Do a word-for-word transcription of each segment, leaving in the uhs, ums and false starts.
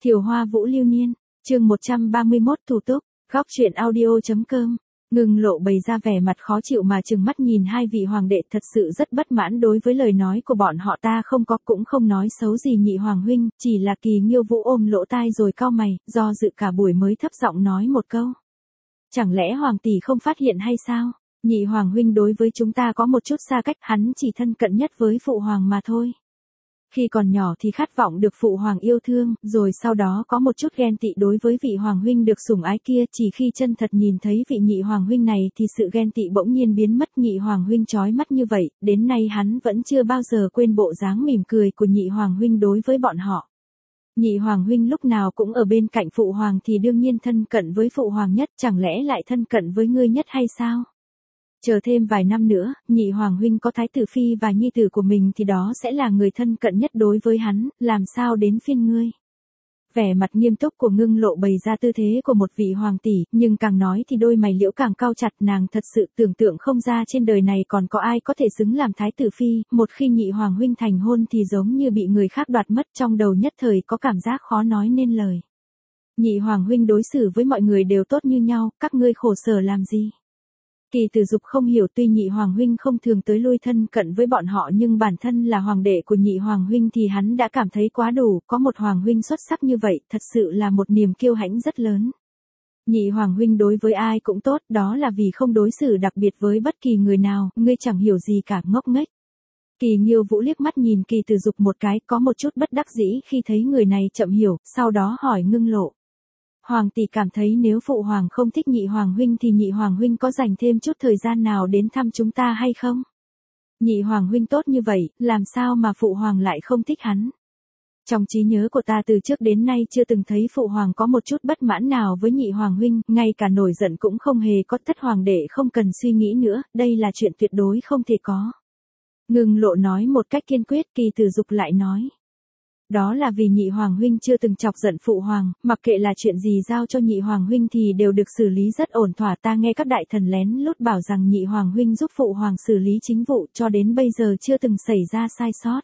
Thiều Hoa Vũ Lưu Niên, chương một trăm ba mươi mốt thủ túc, góc truyện audio.com. Ngưng Lộ bày ra vẻ mặt khó chịu mà trừng mắt nhìn hai vị hoàng đệ, thật sự rất bất mãn đối với lời nói của bọn họ. Ta không có cũng không nói xấu gì nhị hoàng huynh, chỉ là Kỳ Nghiêu Vũ ôm lỗ tai rồi cau mày, do dự cả buổi mới thấp giọng nói một câu. Chẳng lẽ hoàng tỷ không phát hiện hay sao? Nhị hoàng huynh đối với chúng ta có một chút xa cách, hắn chỉ thân cận nhất với phụ hoàng mà thôi. Khi còn nhỏ thì khát vọng được phụ hoàng yêu thương, rồi sau đó có một chút ghen tị đối với vị hoàng huynh được sủng ái kia, chỉ khi chân thật nhìn thấy vị nhị hoàng huynh này thì sự ghen tị bỗng nhiên biến mất. Nhị hoàng huynh chói mắt như vậy, đến nay hắn vẫn chưa bao giờ quên bộ dáng mỉm cười của nhị hoàng huynh đối với bọn họ. Nhị hoàng huynh lúc nào cũng ở bên cạnh phụ hoàng thì đương nhiên thân cận với phụ hoàng nhất, chẳng lẽ lại thân cận với ngươi nhất hay sao? Chờ thêm vài năm nữa, nhị hoàng huynh có thái tử phi và nhi tử của mình thì đó sẽ là người thân cận nhất đối với hắn, làm sao đến phiên ngươi? Vẻ mặt nghiêm túc của Ngưng Lộ bày ra tư thế của một vị hoàng tỷ, nhưng càng nói thì đôi mày liễu càng cau chặt. Nàng thật sự tưởng tượng không ra trên đời này còn có ai có thể xứng làm thái tử phi. Một khi nhị hoàng huynh thành hôn thì giống như bị người khác đoạt mất, trong đầu nhất thời có cảm giác khó nói nên lời. Nhị hoàng huynh đối xử với mọi người đều tốt như nhau, các ngươi khổ sở làm gì? Kỳ Tử Dục không hiểu, tuy nhị hoàng huynh không thường tới lui thân cận với bọn họ nhưng bản thân là hoàng đệ của nhị hoàng huynh thì hắn đã cảm thấy quá đủ, có một hoàng huynh xuất sắc như vậy, thật sự là một niềm kiêu hãnh rất lớn. Nhị hoàng huynh đối với ai cũng tốt, đó là vì không đối xử đặc biệt với bất kỳ người nào, ngươi chẳng hiểu gì cả, ngốc nghếch. Kỳ Nghiêu Vũ liếc mắt nhìn Kỳ Tử Dục một cái, có một chút bất đắc dĩ khi thấy người này chậm hiểu, sau đó hỏi Ngưng Lộ. Hoàng tỷ cảm thấy nếu phụ hoàng không thích nhị hoàng huynh thì nhị hoàng huynh có dành thêm chút thời gian nào đến thăm chúng ta hay không? Nhị hoàng huynh tốt như vậy, làm sao mà phụ hoàng lại không thích hắn? Trong trí nhớ của ta từ trước đến nay chưa từng thấy phụ hoàng có một chút bất mãn nào với nhị hoàng huynh, ngay cả nổi giận cũng không hề có. Thất hoàng đệ không cần suy nghĩ nữa, đây là chuyện tuyệt đối không thể có. Ngưng Lộ nói một cách kiên quyết. Kỳ Tử Dục lại nói. Đó là vì nhị hoàng huynh chưa từng chọc giận phụ hoàng, mặc kệ là chuyện gì giao cho nhị hoàng huynh thì đều được xử lý rất ổn thỏa. Ta nghe các đại thần lén lút bảo rằng nhị hoàng huynh giúp phụ hoàng xử lý chính vụ, cho đến bây giờ chưa từng xảy ra sai sót.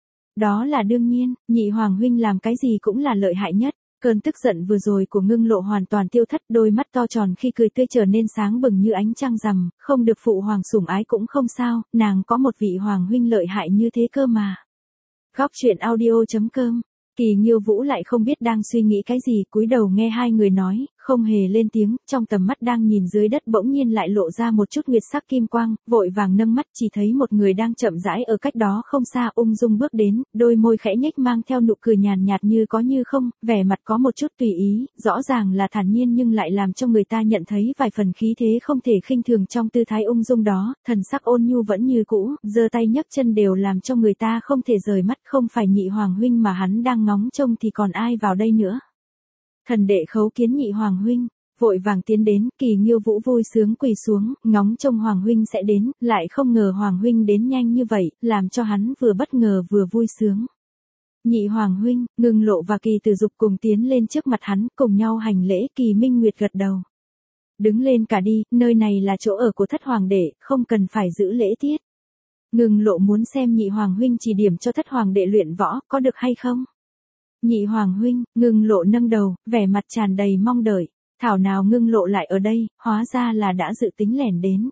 Đó là đương nhiên, nhị hoàng huynh làm cái gì cũng là lợi hại nhất. Cơn tức giận vừa rồi của Ngưng Lộ hoàn toàn tiêu thất, đôi mắt to tròn khi cười tươi trở nên sáng bừng như ánh trăng rằm. Không được phụ hoàng sủng ái cũng không sao, nàng có một vị hoàng huynh lợi hại như thế cơ mà. Góc truyện audio.com. Kỳ Nghiêu Vũ lại không biết đang suy nghĩ cái gì, cúi đầu nghe hai người nói, không hề lên tiếng. Trong tầm mắt đang nhìn dưới đất bỗng nhiên lại lộ ra một chút nguyệt sắc kim quang, vội vàng nâng mắt chỉ thấy một người đang chậm rãi ở cách đó không xa ung dung bước đến, đôi môi khẽ nhếch mang theo nụ cười nhàn nhạt như có như không, vẻ mặt có một chút tùy ý, rõ ràng là thản nhiên nhưng lại làm cho người ta nhận thấy vài phần khí thế không thể khinh thường trong tư thái ung dung đó. Thần sắc ôn nhu vẫn như cũ, giơ tay nhấc chân đều làm cho người ta không thể rời mắt. Không phải nhị hoàng huynh mà hắn đang ngóng trông thì còn ai vào đây nữa? Thần đệ khấu kiến nhị hoàng huynh. Vội vàng tiến đến. Kỳ Nghiêu Vũ vui sướng quỳ xuống, ngóng trông hoàng huynh sẽ đến, lại không ngờ hoàng huynh đến nhanh như vậy, làm cho hắn vừa bất ngờ vừa vui sướng. Nhị hoàng huynh. Ngưng Lộ và Kỳ Tử Dục cùng tiến lên trước mặt hắn, cùng nhau hành lễ. Kỳ Minh Nguyệt gật đầu. Đứng lên cả đi, nơi này là chỗ ở của thất hoàng đệ, không cần phải giữ lễ tiết. Ngưng Lộ muốn xem nhị hoàng huynh chỉ điểm cho thất hoàng đệ luyện võ, có được hay không? Nhị hoàng huynh. Ngưng Lộ nâng đầu, vẻ mặt tràn đầy mong đợi. Thảo nào Ngưng Lộ lại ở đây, hóa ra là đã dự tính lẻn đến.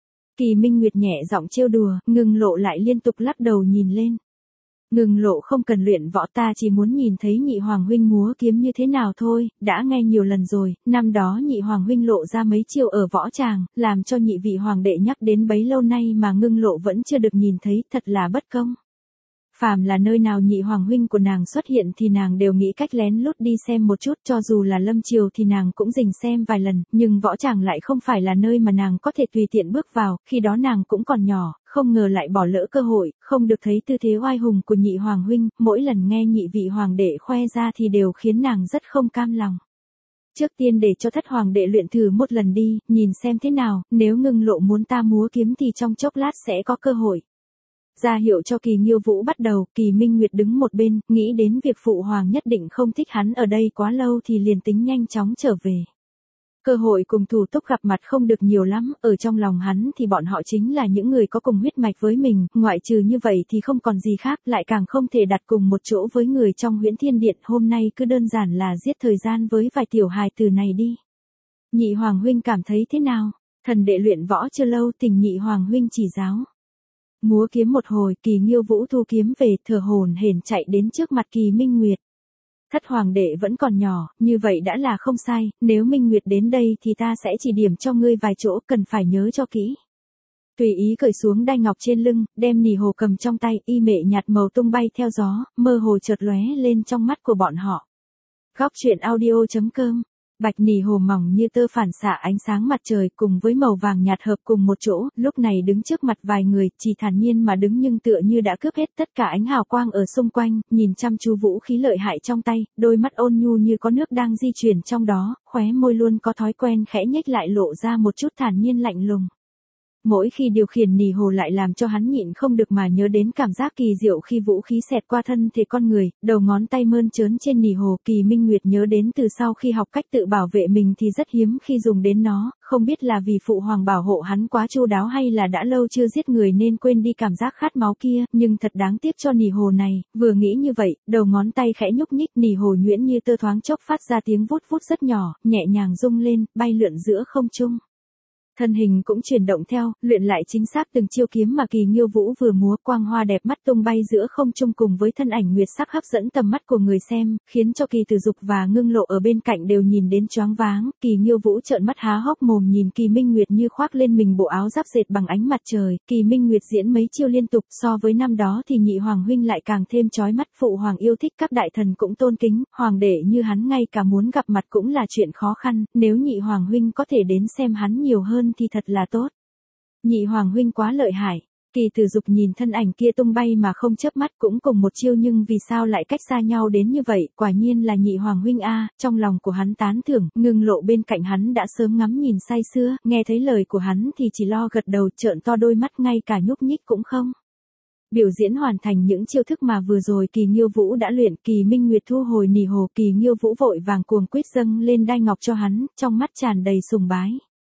Kỳ Minh Nguyệt nhẹ giọng trêu đùa, Ngưng Lộ lại liên tục lắc đầu nhìn lên. Ngưng Lộ không cần luyện võ, ta chỉ muốn nhìn thấy nhị hoàng huynh múa kiếm như thế nào thôi. Đã nghe nhiều lần rồi, năm đó nhị hoàng huynh lộ ra mấy chiêu ở võ tràng, làm cho nhị vị hoàng đệ nhắc đến bấy lâu nay mà Ngưng Lộ vẫn chưa được nhìn thấy, thật là bất công. Phàm là nơi nào nhị hoàng huynh của nàng xuất hiện thì nàng đều nghĩ cách lén lút đi xem một chút, cho dù là lâm triều thì nàng cũng rình xem vài lần, nhưng võ tràng lại không phải là nơi mà nàng có thể tùy tiện bước vào, khi đó nàng cũng còn nhỏ, không ngờ lại bỏ lỡ cơ hội, không được thấy tư thế oai hùng của nhị hoàng huynh, mỗi lần nghe nhị vị hoàng đệ khoe ra thì đều khiến nàng rất không cam lòng. Trước tiên để cho thất hoàng đệ luyện thử một lần đi, nhìn xem thế nào, nếu Ngưng Lộ muốn ta múa kiếm thì trong chốc lát sẽ có cơ hội. Ra hiệu cho Kỳ Nghiêu Vũ bắt đầu. Kỳ Minh Nguyệt đứng một bên, nghĩ đến việc phụ hoàng nhất định không thích hắn ở đây quá lâu thì liền tính nhanh chóng trở về. Cơ hội cùng Thủ Túc gặp mặt không được nhiều lắm, ở trong lòng hắn thì bọn họ chính là những người có cùng huyết mạch với mình, ngoại trừ như vậy thì không còn gì khác, lại càng không thể đặt cùng một chỗ với người trong Huyễn Thiên Điện, hôm nay cứ đơn giản là giết thời gian với vài tiểu hài từ này đi. Nhị Hoàng huynh cảm thấy thế nào? Thần đệ luyện võ chưa lâu, tình Nhị Hoàng huynh chỉ giáo. Múa kiếm một hồi, Kỳ Nghiêu Vũ thu kiếm về, thở hổn hển chạy đến trước mặt Kỳ Minh Nguyệt. Thất hoàng đệ vẫn còn nhỏ, như vậy đã là không sai, nếu Minh Nguyệt đến đây thì ta sẽ chỉ điểm cho ngươi vài chỗ, cần phải nhớ cho kỹ. Tùy ý cởi xuống đai ngọc trên lưng, đem nỉ hồ cầm trong tay, y mệ nhạt màu tung bay theo gió, mơ hồ chợt lóe lên trong mắt của bọn họ. Góc truyện audio chấm com. Bạch nỉ hồ mỏng như tơ phản xạ ánh sáng mặt trời cùng với màu vàng nhạt hợp cùng một chỗ, lúc này đứng trước mặt vài người, chỉ thản nhiên mà đứng nhưng tựa như đã cướp hết tất cả ánh hào quang ở xung quanh, nhìn chăm chú vũ khí lợi hại trong tay, đôi mắt ôn nhu như có nước đang di chuyển trong đó, khóe môi luôn có thói quen khẽ nhếch lại lộ ra một chút thản nhiên lạnh lùng. Mỗi khi điều khiển nỉ hồ lại làm cho hắn nhịn không được mà nhớ đến cảm giác kỳ diệu khi vũ khí xẹt qua thân thể con người, đầu ngón tay mơn trớn trên nỉ hồ. Kỳ Minh Nguyệt nhớ đến từ sau khi học cách tự bảo vệ mình thì rất hiếm khi dùng đến nó, không biết là vì phụ hoàng bảo hộ hắn quá chu đáo hay là đã lâu chưa giết người nên quên đi cảm giác khát máu kia, nhưng thật đáng tiếc cho nỉ hồ này, vừa nghĩ như vậy, đầu ngón tay khẽ nhúc nhích, nỉ hồ nhuyễn như tơ thoáng chốc phát ra tiếng vút vút rất nhỏ, nhẹ nhàng rung lên, bay lượn giữa không trung. Thân hình cũng chuyển động theo, luyện lại chính xác từng chiêu kiếm mà Kỳ Nghiêu Vũ vừa múa, quang hoa đẹp mắt tung bay giữa không trung cùng với thân ảnh nguyệt sắc hấp dẫn tầm mắt của người xem, khiến cho Kỳ Tử Dục và Ngưng Lộ ở bên cạnh đều nhìn đến choáng váng. Kỳ Nghiêu Vũ trợn mắt há hốc mồm nhìn Kỳ Minh Nguyệt như khoác lên mình bộ áo giáp dệt bằng ánh mặt trời. Kỳ Minh Nguyệt diễn mấy chiêu liên tục, so với năm đó thì Nhị Hoàng huynh lại càng thêm chói mắt, phụ hoàng yêu thích, các đại thần cũng tôn kính, hoàng đệ như hắn ngay cả muốn gặp mặt cũng là chuyện khó khăn, nếu Nhị Hoàng huynh có thể đến xem hắn nhiều hơn thì thật là tốt. Nhị Hoàng huynh quá lợi hại. Kỳ Tử Dục nhìn thân ảnh kia tung bay mà không chớp mắt, cũng cùng một chiêu nhưng vì sao lại cách xa nhau đến như vậy, quả nhiên là Nhị Hoàng huynh a, trong lòng của hắn tán thưởng. Ngưng Lộ bên cạnh hắn đã sớm ngắm nhìn say sưa, nghe thấy lời của hắn thì chỉ lo gật đầu, trợn to đôi mắt, ngay cả nhúc nhích cũng không. Biểu diễn hoàn thành những chiêu thức mà vừa rồi Kỳ Nghiêu Vũ đã luyện, Kỳ Minh Nguyệt thu hồi nỉ hồ, Kỳ Nghiêu Vũ vội vàng cuồng quyết dâng lên đai ngọc cho hắn, trong mắt tràn đầy sùng bái.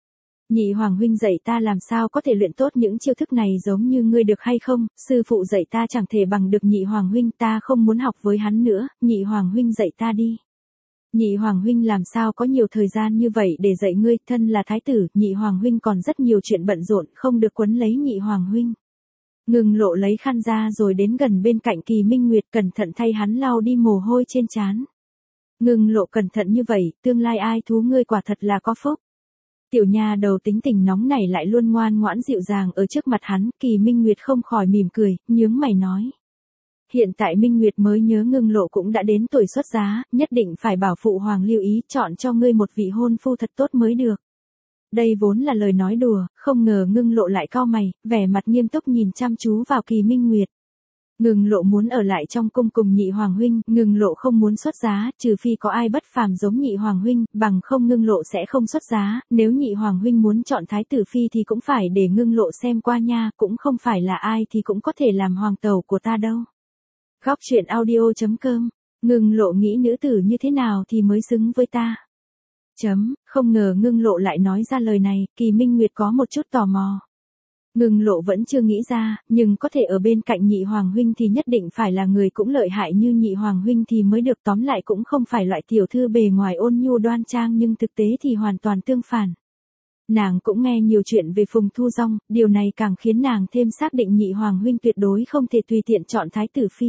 Nhị Hoàng huynh dạy ta làm sao có thể luyện tốt những chiêu thức này giống như ngươi được hay không, sư phụ dạy ta chẳng thể bằng được Nhị Hoàng huynh, ta không muốn học với hắn nữa, Nhị Hoàng huynh dạy ta đi. Nhị Hoàng huynh làm sao có nhiều thời gian như vậy để dạy ngươi, thân là thái tử, Nhị Hoàng huynh còn rất nhiều chuyện bận rộn, không được quấn lấy Nhị Hoàng huynh. Ngưng Lộ lấy khăn ra rồi đến gần bên cạnh Kỳ Minh Nguyệt, cẩn thận thay hắn lau đi mồ hôi trên trán. Ngưng Lộ cẩn thận như vậy, tương lai ai thú ngươi quả thật là có phúc. Tiểu nha đầu tính tình nóng này lại luôn ngoan ngoãn dịu dàng ở trước mặt hắn, Kỳ Minh Nguyệt không khỏi mỉm cười, nhướng mày nói. Hiện tại Minh Nguyệt mới nhớ Ngưng Lộ cũng đã đến tuổi xuất giá, nhất định phải bảo phụ hoàng lưu ý chọn cho ngươi một vị hôn phu thật tốt mới được. Đây vốn là lời nói đùa, không ngờ Ngưng Lộ lại cau mày, vẻ mặt nghiêm túc nhìn chăm chú vào Kỳ Minh Nguyệt. Ngưng Lộ muốn ở lại trong cung cùng Nhị Hoàng huynh, Ngưng Lộ không muốn xuất giá, trừ phi có ai bất phàm giống Nhị Hoàng huynh, bằng không Ngưng Lộ sẽ không xuất giá, nếu Nhị Hoàng huynh muốn chọn thái tử phi thì cũng phải để Ngưng Lộ xem qua nha, cũng không phải là ai thì cũng có thể làm hoàng tẩu của ta đâu. Góc truyện audio chấm com. Ngưng Lộ nghĩ nữ tử như thế nào thì mới xứng với ta. Chấm, không ngờ Ngưng Lộ lại nói ra lời này, Kỳ Minh Nguyệt có một chút tò mò. Ngưng Lộ vẫn chưa nghĩ ra, nhưng có thể ở bên cạnh Nhị Hoàng huynh thì nhất định phải là người cũng lợi hại như Nhị Hoàng huynh thì mới được, tóm lại cũng không phải loại tiểu thư bề ngoài ôn nhu đoan trang nhưng thực tế thì hoàn toàn tương phản. Nàng cũng nghe nhiều chuyện về Phùng Thu Dong, điều này càng khiến nàng thêm xác định Nhị Hoàng huynh tuyệt đối không thể tùy tiện chọn thái tử phi.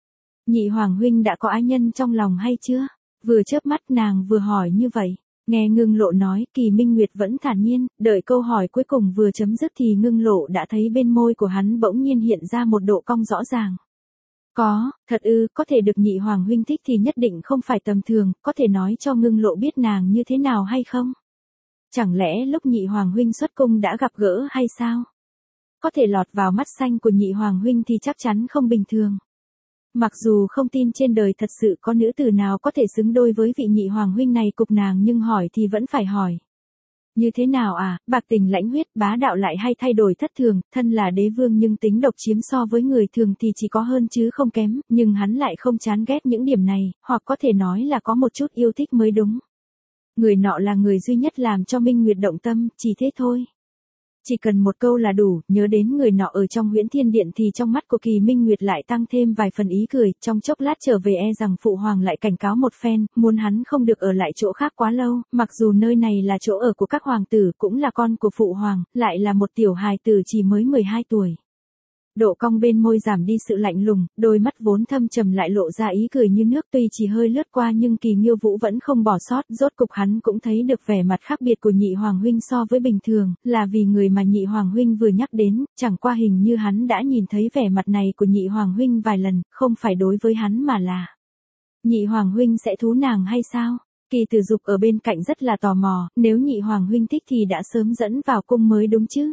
Nhị Hoàng huynh đã có ái nhân trong lòng hay chưa? Vừa chớp mắt nàng vừa hỏi như vậy. Nghe Ngưng Lộ nói, Kỳ Minh Nguyệt vẫn thản nhiên, đợi câu hỏi cuối cùng vừa chấm dứt thì Ngưng Lộ đã thấy bên môi của hắn bỗng nhiên hiện ra một độ cong rõ ràng. Có, thật ư, có thể được Nhị Hoàng huynh thích thì nhất định không phải tầm thường, có thể nói cho Ngưng Lộ biết nàng như thế nào hay không? Chẳng lẽ lúc Nhị Hoàng huynh xuất cung đã gặp gỡ hay sao? Có thể lọt vào mắt xanh của Nhị Hoàng huynh thì chắc chắn không bình thường. Mặc dù không tin trên đời thật sự có nữ tử nào có thể xứng đôi với vị Nhị Hoàng huynh này cục nàng nhưng hỏi thì vẫn phải hỏi. Như thế nào à, bạc tình lãnh huyết, bá đạo lại hay thay đổi thất thường, thân là đế vương nhưng tính độc chiếm so với người thường thì chỉ có hơn chứ không kém, nhưng hắn lại không chán ghét những điểm này, hoặc có thể nói là có một chút yêu thích mới đúng. Người nọ là người duy nhất làm cho Minh Nguyệt động tâm, chỉ thế thôi. Chỉ cần một câu là đủ, nhớ đến người nọ ở trong Huyễn Thiên Điện thì trong mắt của Kỳ Minh Nguyệt lại tăng thêm vài phần ý cười, trong chốc lát trở về e rằng phụ hoàng lại cảnh cáo một phen, muốn hắn không được ở lại chỗ khác quá lâu, mặc dù nơi này là chỗ ở của các hoàng tử, cũng là con của phụ hoàng, lại là một tiểu hài tử chỉ mới mười hai tuổi. Độ cong bên môi giảm đi sự lạnh lùng, đôi mắt vốn thâm trầm lại lộ ra ý cười như nước, tuy chỉ hơi lướt qua nhưng Kỳ Nghiêu Vũ vẫn không bỏ sót, rốt cục hắn cũng thấy được vẻ mặt khác biệt của nhị hoàng huynh so với bình thường, là vì người mà nhị hoàng huynh vừa nhắc đến, chẳng qua hình như hắn đã nhìn thấy vẻ mặt này của nhị hoàng huynh vài lần, không phải đối với hắn mà là nhị hoàng huynh sẽ thú nàng hay sao? Kỳ Tử Dục ở bên cạnh rất là tò mò, nếu nhị hoàng huynh thích thì đã sớm dẫn vào cung mới đúng chứ?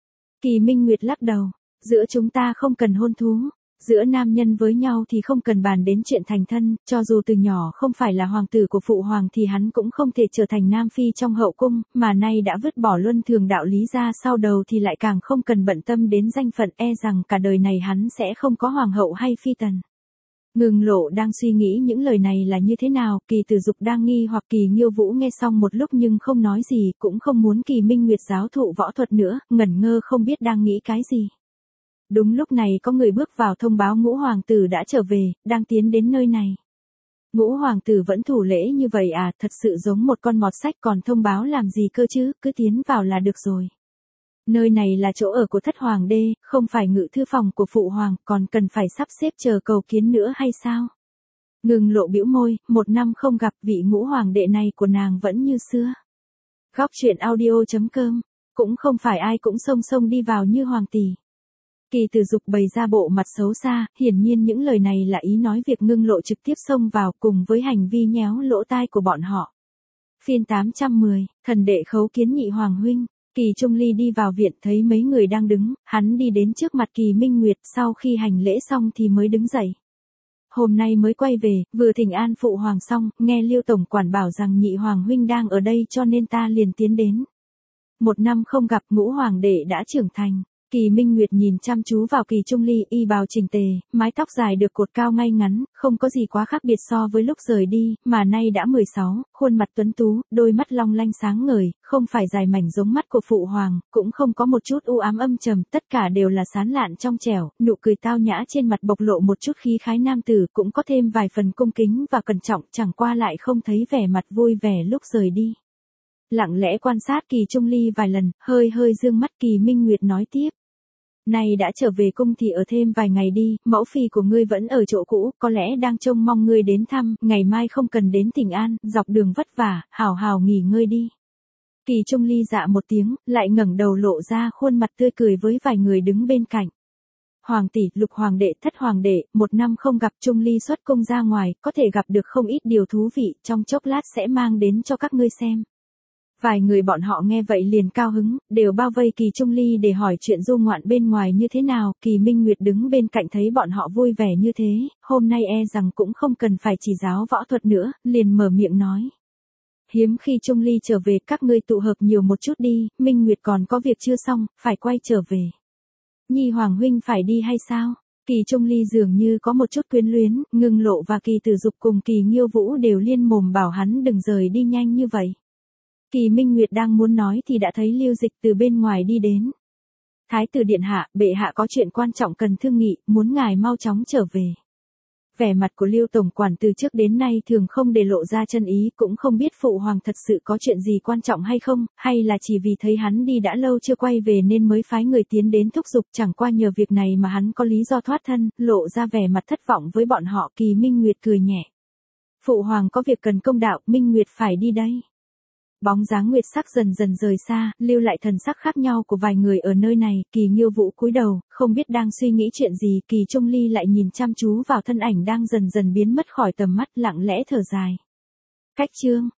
Kỳ Minh Nguyệt lắc đầu. Giữa chúng ta không cần hôn thú, giữa nam nhân với nhau thì không cần bàn đến chuyện thành thân, cho dù từ nhỏ không phải là hoàng tử của phụ hoàng thì hắn cũng không thể trở thành nam phi trong hậu cung, mà nay đã vứt bỏ luân thường đạo lý ra sau đầu thì lại càng không cần bận tâm đến danh phận, e rằng cả đời này hắn sẽ không có hoàng hậu hay phi tần. Ngừng Lộ đang suy nghĩ những lời này là như thế nào, Kỳ Tử Dục đang nghi hoặc Kỳ Nghiêu Vũ nghe xong một lúc nhưng không nói gì, cũng không muốn Kỳ Minh Nguyệt giáo thụ võ thuật nữa, ngẩn ngơ không biết đang nghĩ cái gì. Đúng lúc này có người bước vào thông báo Ngũ hoàng tử đã trở về, đang tiến đến nơi này. Ngũ hoàng tử vẫn thủ lễ như vậy à, thật sự giống một con mọt sách, còn thông báo làm gì cơ chứ, cứ tiến vào là được rồi. Nơi này là chỗ ở của thất hoàng đê, không phải ngự thư phòng của phụ hoàng, còn cần phải sắp xếp chờ cầu kiến nữa hay sao? Ngừng Lộ bĩu môi, một năm không gặp, vị ngũ hoàng đệ này của nàng vẫn như xưa. Góc truyện audio chấm com, cũng không phải ai cũng xông xông đi vào như hoàng tỷ. Kỳ Tử Dục bày ra bộ mặt xấu xa, hiển nhiên những lời này là ý nói việc Ngưng Lộ trực tiếp xông vào cùng với hành vi nhéo lỗ tai của bọn họ. Phiên tám trăm mười, thần đệ khấu kiến nhị hoàng huynh. Kỳ Trung Ly đi vào viện thấy mấy người đang đứng, hắn đi đến trước mặt Kỳ Minh Nguyệt, sau khi hành lễ xong thì mới đứng dậy. Hôm nay mới quay về, vừa thỉnh an phụ hoàng xong, nghe Liêu tổng quản bảo rằng nhị hoàng huynh đang ở đây cho nên ta liền tiến đến. Một năm không gặp, ngũ hoàng đệ đã trưởng thành. Kỳ Minh Nguyệt nhìn chăm chú vào Kỳ Trung Ly, y bào chỉnh tề, mái tóc dài được cột cao ngay ngắn, không có gì quá khác biệt so với lúc rời đi, mà nay đã mười sáu, khuôn mặt tuấn tú, đôi mắt long lanh sáng ngời, không phải dài mảnh giống mắt của phụ hoàng, cũng không có một chút u ám âm trầm, tất cả đều là sán lạn trong trẻo, nụ cười tao nhã trên mặt bộc lộ một chút khí khái nam tử, cũng có thêm vài phần cung kính và cẩn trọng, chẳng qua lại không thấy vẻ mặt vui vẻ lúc rời đi. Lặng lẽ quan sát Kỳ Trung Ly vài lần, hơi hơi dương mắt, Kỳ Minh Nguyệt nói tiếp. Này đã trở về cung thì ở thêm vài ngày đi, mẫu phi của ngươi vẫn ở chỗ cũ, có lẽ đang trông mong ngươi đến thăm, ngày mai không cần đến Thịnh An, dọc đường vất vả, hào hào nghỉ ngơi đi. Kỳ Trung Ly dạ một tiếng, lại ngẩng đầu lộ ra khuôn mặt tươi cười với vài người đứng bên cạnh. Hoàng tỷ, Lục hoàng đệ, Thất hoàng đệ, một năm không gặp, Trung Ly xuất cung ra ngoài, có thể gặp được không ít điều thú vị, trong chốc lát sẽ mang đến cho các ngươi xem. Vài người bọn họ nghe vậy liền cao hứng, đều bao vây Kỳ Trung Ly để hỏi chuyện du ngoạn bên ngoài như thế nào. Kỳ Minh Nguyệt đứng bên cạnh thấy bọn họ vui vẻ như thế, hôm nay e rằng cũng không cần phải chỉ giáo võ thuật nữa, liền mở miệng nói. Hiếm khi Trung Ly trở về, các ngươi tụ hợp nhiều một chút đi, Minh Nguyệt còn có việc chưa xong, phải quay trở về. Nhi hoàng huynh phải đi hay sao? Kỳ Trung Ly dường như có một chút quyến luyến, Ngưng Lộ và Kỳ Tử Dục cùng Kỳ Nghiêu Vũ đều liên mồm bảo hắn đừng rời đi nhanh như vậy. Kỳ Minh Nguyệt đang muốn nói thì đã thấy Lưu Dịch từ bên ngoài đi đến. Thái tử điện hạ, bệ hạ có chuyện quan trọng cần thương nghị, muốn ngài mau chóng trở về. Vẻ mặt của Lưu tổng quản từ trước đến nay thường không để lộ ra chân ý, cũng không biết phụ hoàng thật sự có chuyện gì quan trọng hay không, hay là chỉ vì thấy hắn đi đã lâu chưa quay về nên mới phái người tiến đến thúc giục, chẳng qua nhờ việc này mà hắn có lý do thoát thân, lộ ra vẻ mặt thất vọng với bọn họ. Kỳ Minh Nguyệt cười nhẹ. Phụ hoàng có việc cần công đạo, Minh Nguyệt phải đi đây. Bóng dáng nguyệt sắc dần dần rời xa, lưu lại thần sắc khác nhau của vài người ở nơi này. Kỳ Nghiêu Vũ cúi đầu, không biết đang suy nghĩ chuyện gì. Kỳ Trung Ly lại nhìn chăm chú vào thân ảnh đang dần dần biến mất khỏi tầm mắt, lặng lẽ thở dài. Cách chương